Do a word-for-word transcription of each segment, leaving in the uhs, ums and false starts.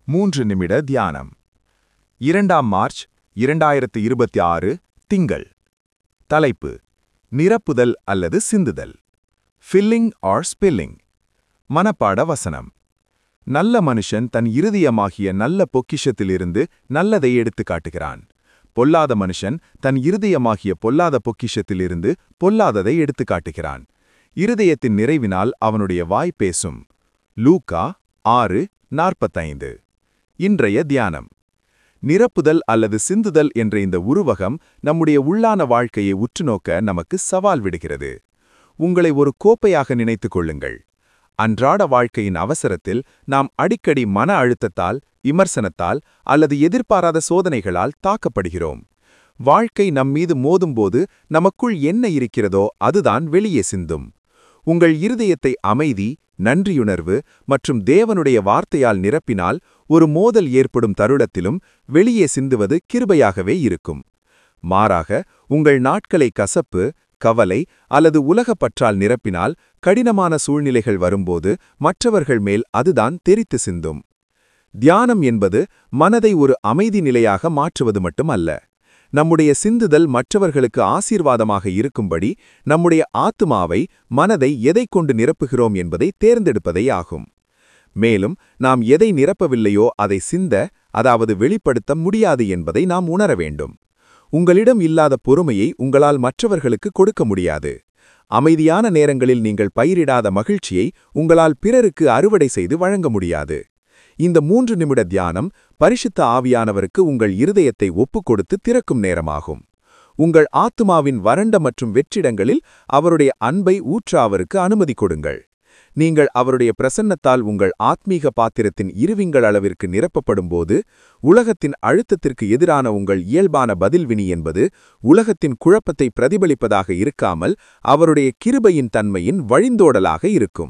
மூன்று நிமிட தியானம். இரண்டாம் மார்ச் இரண்டாயிரத்து இருபத்தி ஆறு திங்கள். தலைப்பு: நிரப்புதல் அல்லது சிந்துதல். Filling R spilling. மனப்பாட வசனம். நல்ல மனுஷன் தன் இருதயமாகிய நல்ல பொக்கிஷத்திலிருந்து நல்லதை எடுத்து காட்டுகிறான். பொல்லாத மனுஷன் தன் இருதயமாகிய பொல்லாத பொக்கிஷத்திலிருந்து பொல்லாததை எடுத்து காட்டுகிறான். இருதயத்தின் நிறைவினால் அவனுடைய வாய் பேசும். லூக்கா ஆறு நாற்பத்தைந்து. இன்றைய தியானம். நிரப்புதல் அல்லது சிந்துதல் என்ற இந்த உருவகம் நம்முடைய உள்ளான வாழ்க்கையை உற்றுநோக்க நமக்கு சவால் விடுகிறது. உங்களை ஒரு கோப்பையாக நினைத்துக் கொள்ளுங்கள். அன்றாட வாழ்க்கையின் அவசரத்தில் நாம் அடிக்கடி மன அழுத்தத்தால், விமர்சனத்தால் அல்லது எதிர்பாராத சோதனைகளால் தாக்கப்படுகிறோம். வாழ்க்கை நம்மீது மோதும்போது நமக்குள் என்ன இருக்கிறதோ அதுதான் வெளியே சிந்தும். உங்கள் இருதயத்தை அமைதி, நன்றியுணர்வு மற்றும் தேவனுடைய வார்த்தையால் நிரப்பினால் ஒரு மோதல் ஏற்படும் தருணத்திலும் வெளியே சிந்துவது கிருபையாகவே இருக்கும். மாறாக, உங்கள் நாட்களை கசப்பு, கவலை அல்லது உலகப்பற்றால் நிரப்பினால் கடினமான சூழ்நிலைகள் வரும்போது மற்றவர்கள் மேல் அதுதான் தெறித்து சிந்தும். தியானம் என்பது மனதை ஒரு அமைதி நிலையாக மாற்றுவது மட்டுமல்ல. நம்முடைய சிந்துதல் மற்றவர்களுக்கு ஆசீர்வாதமாக இருக்கும்படி நம்முடைய ஆத்துமாவை, மனதை எதை கொண்டு நிரப்புகிறோம் என்பதை தேர்ந்தெடுப்பதே ஆகும். மேலும் நாம் எதை நிரப்பவில்லையோ அதை சிந்த, அதாவது வெளிப்படுத்த முடியாது என்பதை நாம் உணர வேண்டும். உங்களிடம் இல்லாத பொறுமையை உங்களால் மற்றவர்களுக்கு கொடுக்க முடியாது. அமைதியான நேரங்களில் நீங்கள் பயிரிடாத மகிழ்ச்சியை உங்களால் பிறருக்கு அறுவடை செய்து வழங்க முடியாது. இந்த மூன்று நிமிட தியானம் பரிசுத்த ஆவியானவருக்கு உங்கள் இருதயத்தை ஒப்புக்கொடுத்து திறக்கும் நேரமாகும். உங்கள் ஆத்துமாவின் வறண்ட மற்றும் வெற்றிடங்களில் அவருடைய அன்பை ஊற்ற அவருக்கு அனுமதி கொடுங்கள். நீங்கள் அவருடைய பிரசன்னத்தால் உங்கள் ஆத்மீக பாத்திரத்தின் இருவிங்கள் அளவிற்கு நிரப்பப்படும்போது, உலகத்தின் அழுத்தத்திற்கு எதிரான உங்கள் இயல்பான பதில்வினி என்பது உலகத்தின் குழப்பத்தை பிரதிபலிப்பதாக இருக்காமல் அவருடைய கிருபையின் தன்மையின் வழிந்தோடலாக இருக்கும்.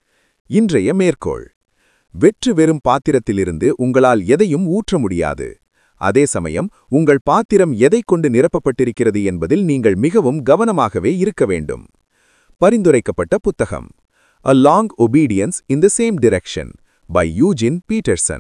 இன்றைய மேற்கோள்: வெற்று வெறும் பாத்திரத்திலிருந்து உங்களால் எதையும் ஊற்ற முடியாது. அதே சமயம் உங்கள் பாத்திரம் எதை கொண்டு நிரப்பப்பட்டிருக்கிறது என்பதில் நீங்கள் மிகவும் கவனமாகவே இருக்க வேண்டும். பரிந்துரைக்கப்பட்ட புத்தகம்: A Long Obedience in the Same Direction by Eugene Peterson.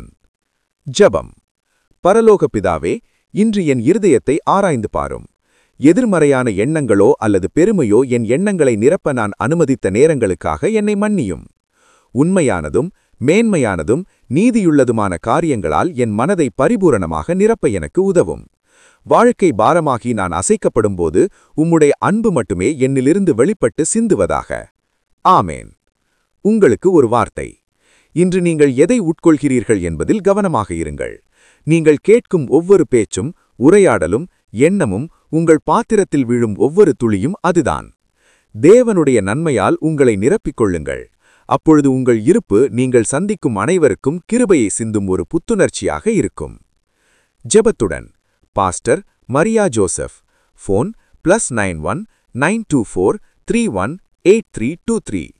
ஜெபம். பரலோக பிதாவே, இன்று என் இருதயத்தை ஆராய்ந்து பாரும். எதிர்மறையான எண்ணங்களோ அல்லது பெருமையோ என் எண்ணங்களை நிரப்ப நான் அனுமதித்த நேரங்களுக்காக என்னை மன்னியும். உண்மையானதும் மேன்மையானதும் நீதியுள்ளதுமான காரியங்களால் என் மனதை பரிபூரணமாக நிரப்ப எனக்கு உதவும். வாழ்க்கை பாரமாகி நான் அசைக்கப்படும்போது உம்முடைய அன்பு மட்டுமே என்னிலிருந்து வெளிப்பட்டு சிந்துவதாக. ஆமேன். உங்களுக்கு ஒரு வார்த்தை. இன்று நீங்கள் எதை உட்கொள்கிறீர்கள் என்பதில் கவனமாக இருங்கள். நீங்கள் கேட்கும் ஒவ்வொரு பேச்சும், உரையாடலும், எண்ணமும், உங்கள் பாத்திரத்தில் விழும் ஒவ்வொரு துளியும் அதுதான். தேவனுடைய நன்மையால் உங்களை நிரப்பிக் கொள்ளுங்கள். அப்பொழுது உங்கள் இருப்பு நீங்கள் சந்திக்கும் அனைவருக்கும் கிருபையை சிந்தும் ஒரு புத்துணர்ச்சியாக இருக்கும். ஜெபத்துடன் pastor Maria Joseph. Phone plus nine one nine two four three one eight three two three.